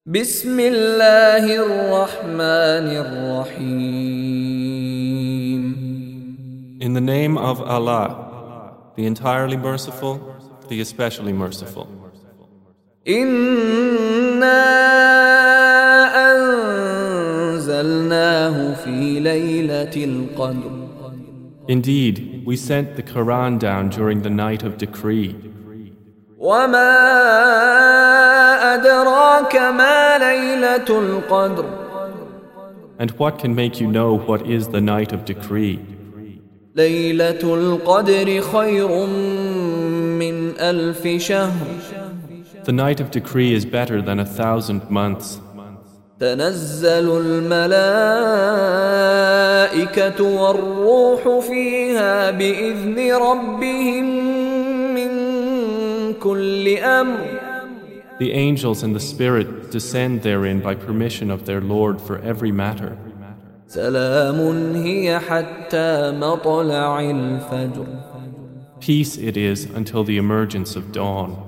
بسم الله الرحمن الرحيم. In the name of Allah, the entirely merciful, the especially merciful. إنا أنزلناه في ليلة القدر. Indeed, we sent the Quran down during the night of decree. وما أدراك ما ليلة القدر. And what can make you know what is the night of decree? ليلة القدر خير من ألف شهر. The night of decree is better than 1,000 months. تنزل الملائكة والروح فيها بإذن ربهم من كل أمر. The angels and the Spirit descend therein by permission of their Lord for every matter. سلام هي حتى مطلع الفجر. Peace it is until the emergence of dawn.